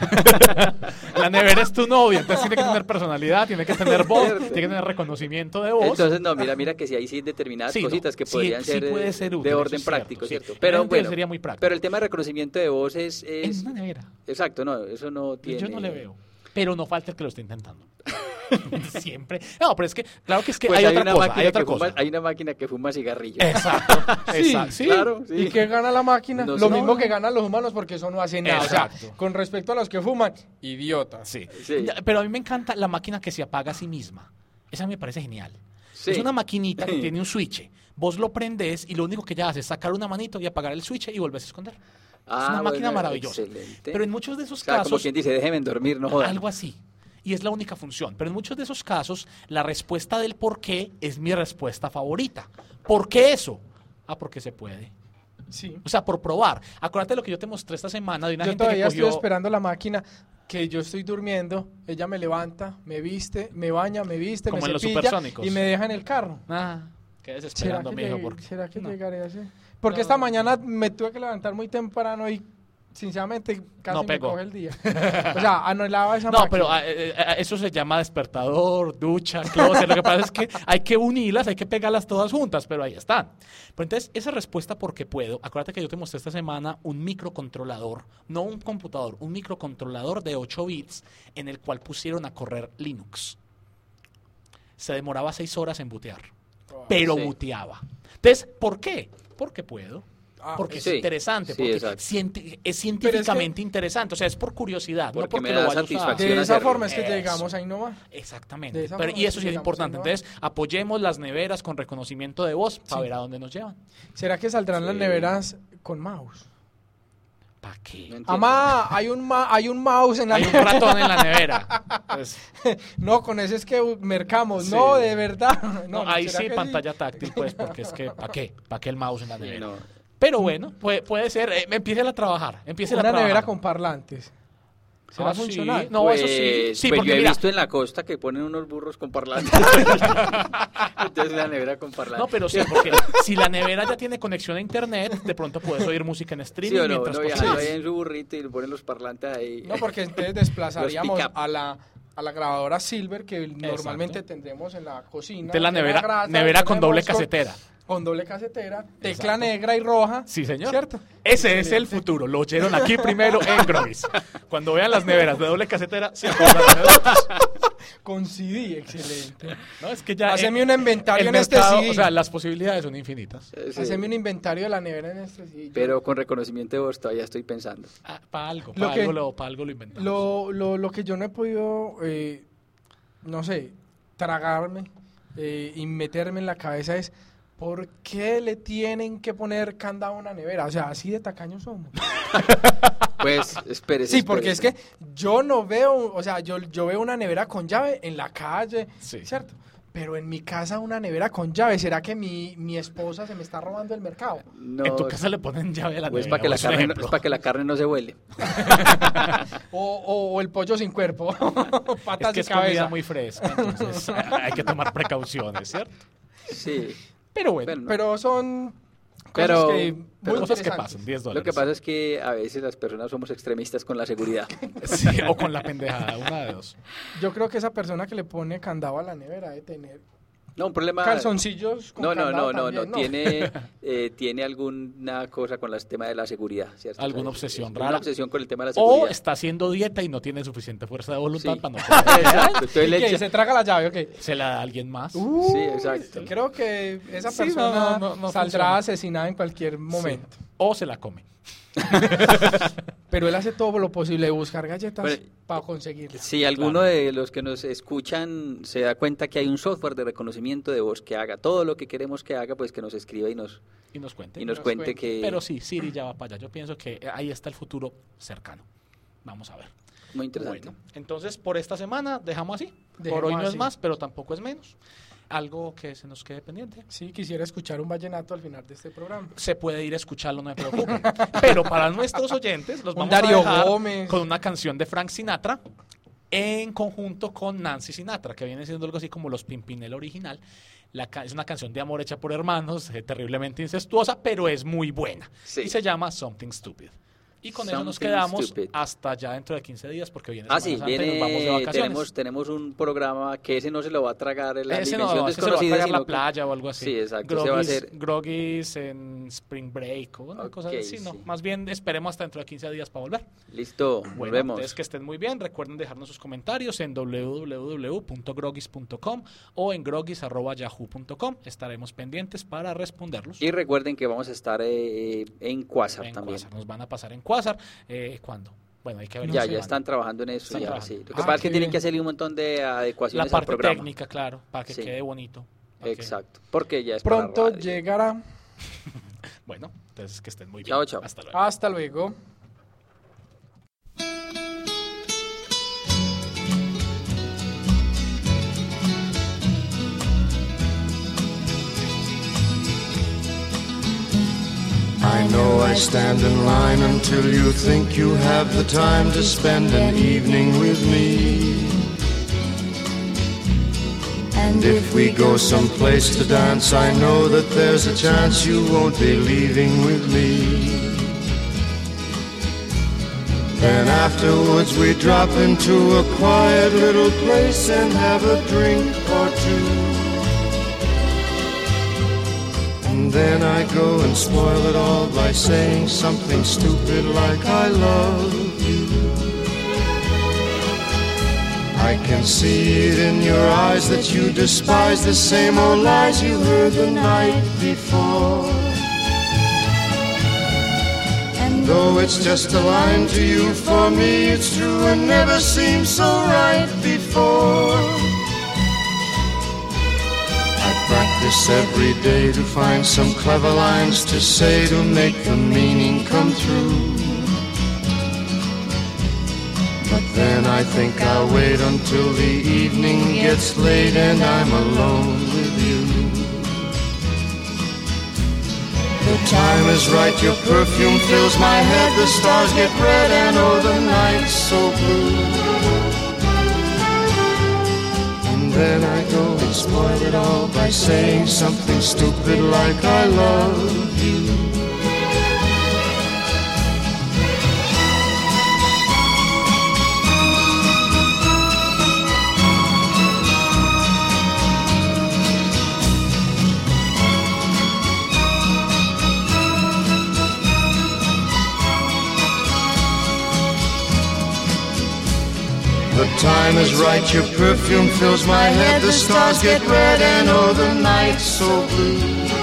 La nevera es tu novia, entonces tiene que tener personalidad, tiene que tener voz, Cierto. tiene que tener reconocimiento de voz. Entonces, no, mira que si hay sí determinadas Sí, no, cositas que sí, podrían sí ser, puede ser de útil, eso orden es cierto, práctico, sí. ¿cierto? La Pero gente bueno, sería muy práctico. pero el tema de reconocimiento de voz es... En una nevera. Exacto, no, eso no tiene... Yo no le veo. Pero no falta el que lo esté intentando. Siempre. No, pero es que, claro que es que Pues hay otra una cosa. máquina Hay otra que fuma- cosa. hay una máquina que fuma cigarrillo. Exacto. Sí, exacto. Sí. Claro, sí. ¿Y qué gana la máquina? No Lo sé. mismo que ganan los humanos porque eso no hace nada. O Exacto. sea, con respecto a los que fuman, idiotas. Sí. Sí. Pero a mí me encanta la máquina que se apaga a sí misma. Esa me parece genial. Sí. Es una maquinita que Sí. tiene un switch. Vos lo prendés y lo único que ella hace es sacar una manito y apagar el switch y volvés a esconder. Es una máquina bueno, maravillosa. excelente. Pero en muchos de esos O sea, como casos, quien dice, déjenme dormir, no jodan. algo así. Y es la única función. Pero en muchos de esos casos, la respuesta del por qué es mi respuesta favorita. ¿Por qué eso? Porque se puede. Sí. O sea, por probar. Acuérdate de lo que yo te mostré esta semana de una Yo gente que todavía cogió... estoy esperando la máquina que yo estoy durmiendo, ella me levanta, me viste, me baña, me viste, Como me en los cepilla supersónicos. y me deja en el carro. Qué desesperando, mijo. ¿Será que No. llegaré así? Porque No. esta mañana me tuve que levantar muy temprano y sinceramente casi No me pegó. coge el día. O sea, anhelaba esa No, máquina. pero eso se llama despertador, ducha, closet. Lo que pasa es que hay que unirlas, hay que pegarlas todas juntas, pero ahí están. Pero entonces, esa respuesta porque puedo, acuérdate que yo te mostré esta semana un microcontrolador, no un computador, un microcontrolador de 8 bits en el cual pusieron a correr Linux. Se demoraba 6 horas en bootear, pero sí. booteaba. Entonces, ¿por qué? Porque puedo. Porque sí. es interesante, Sí, porque exacto. es científicamente interesante, o sea, es por curiosidad, no Porque porque me lo da vaya a usar. satisfacción. de esa hacerlo. forma es que Eso. llegamos ahí nomás. Exactamente. De esa Pero, forma y eso sí es llegamos importante. ahí nomás. Entonces, apoyemos las neveras con reconocimiento de voz para Sí. ver a dónde nos llevan. ¿Será que saldrán las Sí. neveras con mouse? ¿Para qué? No entiendo. Amá, hay un mouse en la Hay un nevera. ratón en la nevera. Pues, No, con ese es que mercamos. Sí. No, de verdad. no, ahí ¿será sí, que pantalla táctil, pues, porque es que, ¿para qué? ¿Para qué el mouse en la Sí, nevera? no. Pero bueno, puede ser. Empiecen a trabajar. Empiecen a Una trabajar. nevera con parlantes. ¿Será Ah, sí. funcional? No, eso sí. Sí, pues porque yo he mira, visto en la costa que ponen unos burros con parlantes. Entonces la nevera con parlantes. no, pero sí, porque si la nevera ya tiene conexión a internet, de pronto puedes oír música en streaming ¿Sí o no? mientras No viajando cocinas. ahí en su burrito y le ponen los parlantes ahí. No, porque entonces desplazaríamos pick-up. a la grabadora Silver que normalmente tendremos en la cocina. De la llena de nevera, grasa, nevera llena con de doble mosco, casetera. Con doble casetera, tecla Exacto. negra y roja. Sí, señor. ¿Cierto? Ese es el futuro. Lo oyeron aquí primero en Grovis. Cuando vean las neveras de doble casetera, se acuerdan de nosotros. Con CD, excelente. No, es que ya Haceme un inventario el en este mercado, CD. o sea, las posibilidades son infinitas. Sí. Haceme un inventario de la nevera en este CD. Pero con reconocimiento de voz todavía estoy pensando. Para algo, Lo para que- algo lo inventamos. Lo que yo no he podido, no sé, tragarme y meterme en la cabeza es ¿por qué le tienen que poner candado a una nevera? O sea, así de tacaños somos. Pues, espérese. Sí, porque es que yo no veo, o sea, yo veo una nevera con llave en la calle, Sí. ¿cierto? pero en mi casa una nevera con llave, ¿será que mi esposa se me está robando el mercado? No, En tu casa le ponen llave a la pues nevera. para que, por es ejemplo. para que la carne no se huele. O el pollo sin cuerpo, patas Es que y es comida cabeza. muy fresca, entonces hay que tomar precauciones, ¿cierto? Sí. Pero bueno, Bueno, Pero son cosas Pero- que pero muy cosas que interesantes. pasan, $10. Lo que pasa es que a veces las personas somos extremistas con la seguridad. Sí, o con la pendejada, una de dos. Yo creo que esa persona que le pone candado a la nevera debe tener No, un problema... calzoncillos con No, candado no. también, Tiene alguna cosa con el tema de la seguridad, ¿cierto? Alguna O sea, obsesión una rara. obsesión con el tema de la O seguridad. está haciendo dieta y no tiene suficiente fuerza de voluntad Sí. para no comer. Exacto. Entonces ¿Y le qué? echa- ¿Se traga la llave o qué? Se la da a alguien más. Sí, exacto. Creo que esa Sí, persona no saldrá funciona. asesinada en cualquier momento. Sí. O se la come. Pero él hace todo lo posible de buscar galletas Bueno, para conseguirlas. Si alguno Claro. de los que nos escuchan se da cuenta que hay un software de reconocimiento de voz que haga todo lo que queremos que haga, pues que nos escriba y nos cuente. y nos Nos cuente cuente. que... Pero sí, Siri ya va para allá. Yo pienso que ahí está el futuro cercano. Vamos a ver. Muy interesante. Bueno, entonces por esta semana dejamos así. Por Dejemos hoy no es así. más, pero tampoco es menos. Algo que se nos quede pendiente. Sí, quisiera escuchar un vallenato al final de este programa. Se puede ir a escucharlo, no me preocupe. Pero para nuestros oyentes los Un vamos Darío a dejar Gómez. con una canción de Frank Sinatra en conjunto con Nancy Sinatra, que viene siendo algo así como los Pimpinela original. Es una canción de amor hecha por hermanos, terriblemente incestuosa, pero es muy buena. Sí. Y se llama Something Stupid. Y con eso nos Something quedamos Stupid. hasta ya dentro de 15 días, porque viene Ah, Semana sí, Santa y nos vamos de vacaciones. tenemos un programa que ese no se lo va a tragar la Ese dimensión no, ese se lo va a desconocida, pagar la sino que- playa o algo así. Sí, exacto, se va a hacer... Groggies en Spring Break o una Ok, cosa así, no. sí. Más bien esperemos hasta dentro de 15 días para volver. Listo, Bueno, volvemos. entonces que estén muy bien. Recuerden dejarnos sus comentarios en www.groggies.com o en groggies@yahoo.com. Estaremos pendientes para responderlos. Y recuerden que vamos a estar en Quasar En también. Quasar. Nos van a pasar en Quasar. ¿Cuándo? Bueno, hay que ver. Ya están trabajando en eso. Están Ya, trabajando. sí. Lo que Ah, pasa es que qué tienen bien. que hacerle un montón de La adecuaciones al parte programa. técnica, claro, para que Sí. quede bonito. para que- Exacto. Porque ya es para Pronto radio. llegará. Bueno, entonces que estén muy bien. Chao, chao. Hasta luego. Hasta luego. I know I stand in line until you think you have the time to spend an evening with me. And if we go someplace to dance, I know that there's a chance you won't be leaving with me. Then afterwards we drop into a quiet little place and have a drink or two. And then I go and spoil it all by saying something stupid like I love you. I can see it in your eyes that you despise the same old lies you heard the night before. And though it's just a line to you, for me it's true and never seemed so right before. I practice every day to find some clever lines to say to make the meaning come through. But then I think I'll wait until the evening gets late and I'm alone with you. The time is right, your perfume fills my head, the stars get red and oh the night's so blue. And then I go and spoil it all by saying something stupid like I love you. The time is right, your perfume fills my head, the stars get red and oh the night's so blue.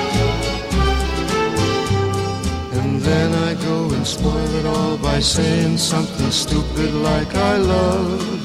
And then I go and spoil it all by saying something stupid like I love